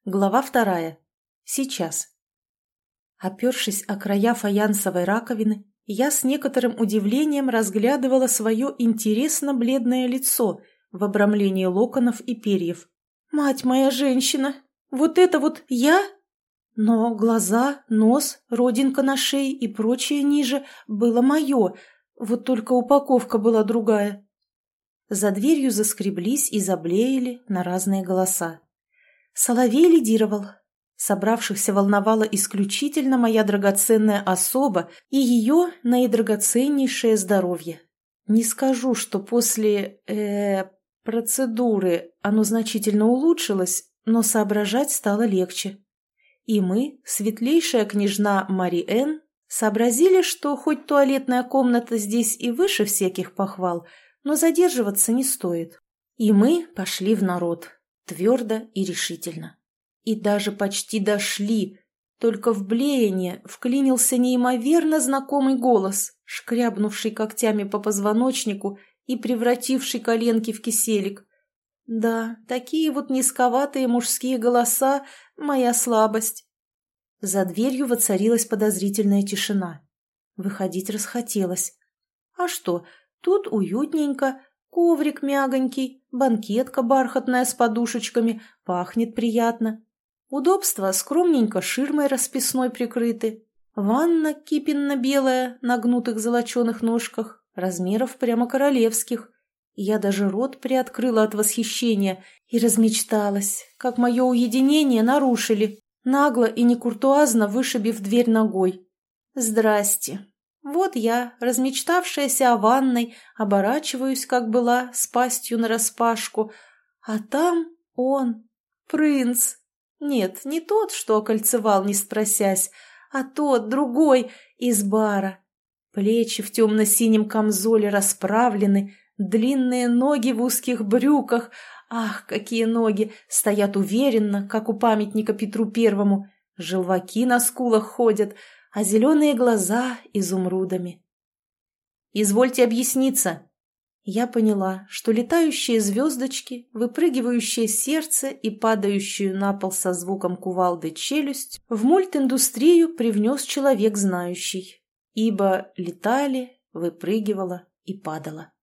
Глава 2. Сейчас. Опершись о края фаянсовой раковины, я с некоторым удивлением разглядывала свое интересно бледное лицо в обрамлении локонов и перьев. «Мать моя женщина! Вот это вот я?» Но глаза, нос, родинка на шее и прочее ниже было мое, вот только упаковка была другая. За дверью заскреблись и заблеяли на разные голоса. Соловей лидировал. Собравшихся волновала исключительно моя драгоценная особа и ее наидрагоценнейшее здоровье. Не скажу, что после процедуры оно значительно улучшилось, но соображать стало легче. И мы, светлейшая княжна Мариэн, сообразили, что хоть туалетная комната здесь и выше всяких похвал, но задерживаться не стоит. И мы пошли в народ. Твердо и решительно. И даже почти дошли, только в блеяние вклинился неимоверно знакомый голос, шкрябнувший когтями по позвоночнику и превративший коленки в киселик. Да, такие вот низковатые мужские голоса — моя слабость. За дверью воцарилась подозрительная тишина. Выходить расхотелось. А что, тут уютненько, коврик мягонький, банкетка бархатная с подушечками, пахнет приятно. Удобства скромненько ширмой расписной прикрыты. Ванна кипенно-белая на гнутых золоченых ножках, размеров прямо королевских. Я даже рот приоткрыла от восхищения и размечталась, как мое уединение нарушили, нагло и некуртуазно вышибив дверь ногой. Здрасте. Вот я, размечтавшаяся о ванной, оборачиваюсь, как была, с пастью нараспашку, а там он, принц. Нет, не тот, что окольцевал, не спросясь, а тот, другой, из бара. Плечи в темно-синем камзоле расправлены, длинные ноги в узких брюках, ах, какие ноги, стоят уверенно, как у памятника Петру Первому, желваки на скулах ходят, а зеленые глаза изумрудами. «Извольте объясниться». Я поняла, что летающие звездочки, выпрыгивающее сердце и падающую на пол со звуком кувалды челюсть в мультиндустрию привнес человек знающий, ибо летали, выпрыгивала и падала.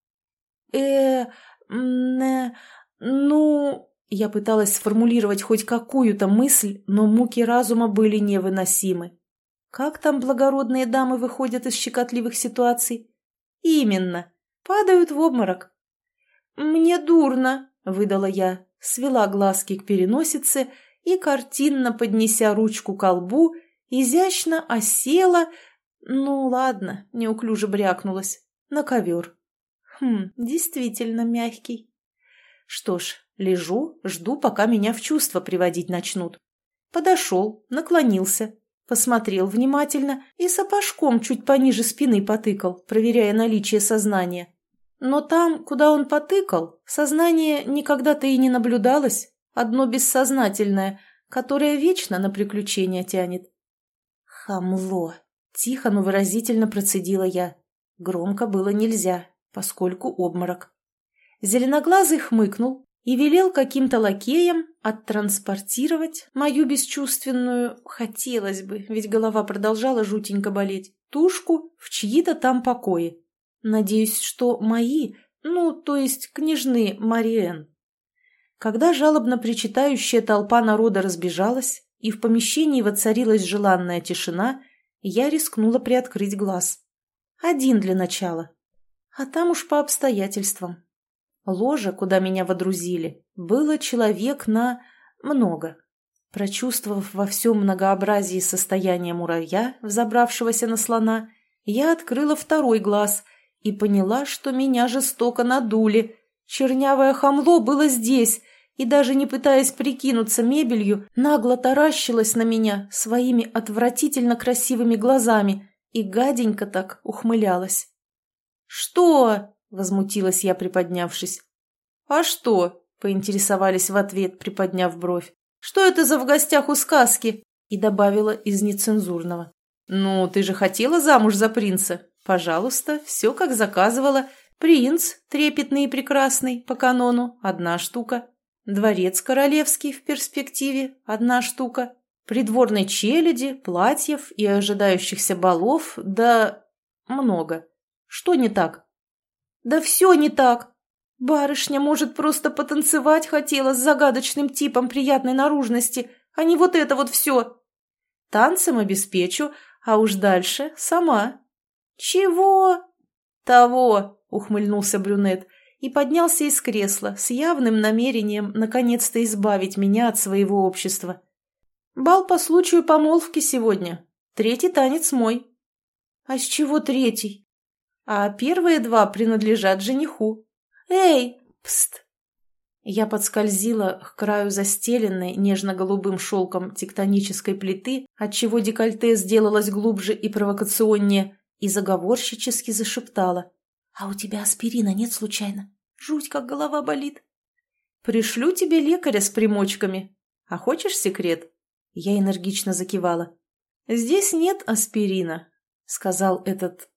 Ну... Я пыталась сформулировать хоть какую-то мысль, но муки разума были невыносимы. Как там благородные дамы выходят из щекотливых ситуаций? Именно. Падают в обморок. «Мне дурно», — выдала я, свела глазки к переносице и, картинно поднеся ручку ко лбу, изящно осела, ну ладно, неуклюже брякнулась, на ковер. Действительно мягкий. Что ж, лежу, жду, пока меня в чувство приводить начнут. Подошел, наклонился. Посмотрел внимательно и сапожком чуть пониже спины потыкал, проверяя наличие сознания. Но там, куда он потыкал, сознание никогда-то и не наблюдалось, одно бессознательное, которое вечно на приключения тянет. «Хамло!» — тихо, но выразительно процедила я. Громко было нельзя, поскольку обморок. Зеленоглазый хмыкнул и велел каким-то лакеям оттранспортировать мою бесчувственную, хотелось бы, ведь голова продолжала жутенько болеть, тушку в чьи-то там покои. Надеюсь, что мои, то есть княжны Мариэн. Когда жалобно причитающая толпа народа разбежалась и в помещении воцарилась желанная тишина, я рискнула приоткрыть глаз. Один для начала. А там уж по обстоятельствам. Ложе, куда меня водрузили, было человек на много. Прочувствовав во всем многообразии состояние муравья, взобравшегося на слона, я открыла второй глаз и поняла, что меня жестоко надули. Чернявое хамло было здесь, и даже не пытаясь прикинуться мебелью, нагло таращилась на меня своими отвратительно красивыми глазами и гаденько так ухмылялась. «Что?» — возмутилась я, приподнявшись. «А что?» — поинтересовались в ответ, приподняв бровь. «Что это за в гостях у сказки?» И добавила из нецензурного. «Ну, ты же хотела замуж за принца. Пожалуйста, все как заказывала. Принц, трепетный и прекрасный, по канону, одна штука. Дворец королевский в перспективе – одна штука, придворной челяди, платьев и ожидающихся балов, да много. Что не так? Да все не так. Барышня, может, просто потанцевать хотела с загадочным типом приятной наружности, а не вот это вот все. Танцем обеспечу, а уж дальше сама. Чего? Того, ухмыльнулся брюнет и поднялся из кресла с явным намерением наконец-то избавить меня от своего общества. Бал по случаю помолвки сегодня. 3-й танец мой. А с чего 3-й? А первые 2 принадлежат жениху. Эй, пст! Я подскользила к краю застеленной нежно-голубым шелком тектонической плиты, отчего декольте сделалось глубже и провокационнее, и заговорщически зашептала. «А у тебя аспирина нет случайно? Жуть, как голова болит!» «Пришлю тебе лекаря с примочками. А хочешь секрет?» Я энергично закивала. «Здесь нет аспирина», — сказал этот...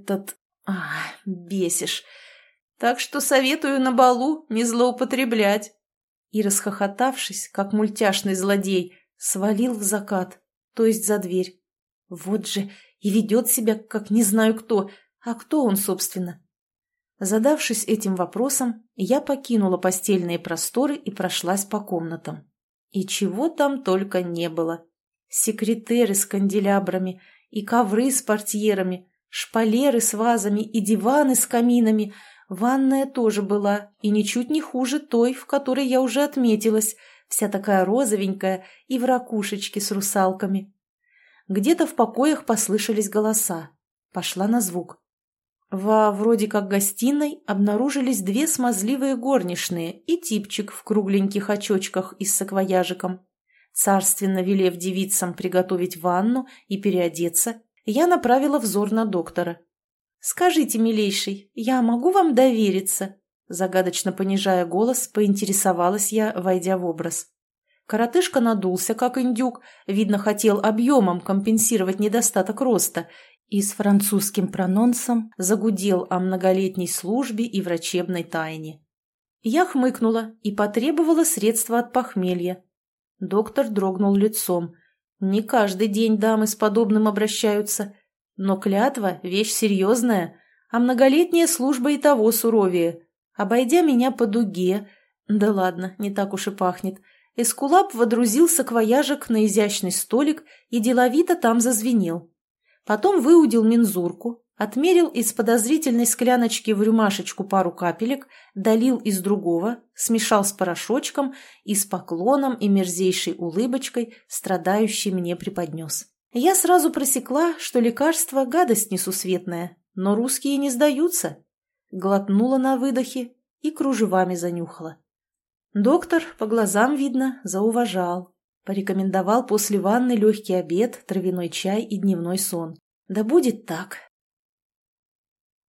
бесишь. «Так что советую на балу не злоупотреблять». И, расхохотавшись, как мультяшный злодей, свалил в закат, то есть за дверь. Вот же, и ведет себя, как не знаю кто. А кто он, собственно? Задавшись этим вопросом, я покинула постельные просторы и прошлась по комнатам. И чего там только не было. Секретеры с канделябрами, и ковры с портьерами, шпалеры с вазами и диваны с каминами. Ванная тоже была, и ничуть не хуже той, в которой я уже отметилась, вся такая розовенькая и в ракушечке с русалками. Где-то в покоях послышались голоса. Пошла на звук. Во вроде как гостиной обнаружились 2 смазливые горничные и типчик в кругленьких очочках и с саквояжиком. Царственно велев девицам приготовить ванну и переодеться, я направила взор на доктора. «Скажите, милейший, я могу вам довериться?» Загадочно понижая голос, поинтересовалась я, войдя в образ. Коротышка надулся, как индюк, видно, хотел объемом компенсировать недостаток роста, и с французским прононсом загудел о многолетней службе и врачебной тайне. Я хмыкнула и потребовала средства от похмелья. Доктор дрогнул лицом. Не каждый день дамы с подобным обращаются. Но клятва – вещь серьезная, а многолетняя служба и того суровее. Обойдя меня по дуге, да ладно, не так уж и пахнет, эскулап водрузил саквояжик на изящный столик и деловито там зазвенел. Потом выудил мензурку, отмерил из подозрительной скляночки в рюмашечку пару капелек, долил из другого, смешал с порошочком и с поклоном и мерзейшей улыбочкой страдающий мне преподнес. Я сразу просекла, что лекарство – гадость несусветная, но русские не сдаются. Глотнула на выдохе и кружевами занюхала. Доктор, по глазам видно, зауважал. Порекомендовал после ванны легкий обед, травяной чай и дневной сон. Да будет так.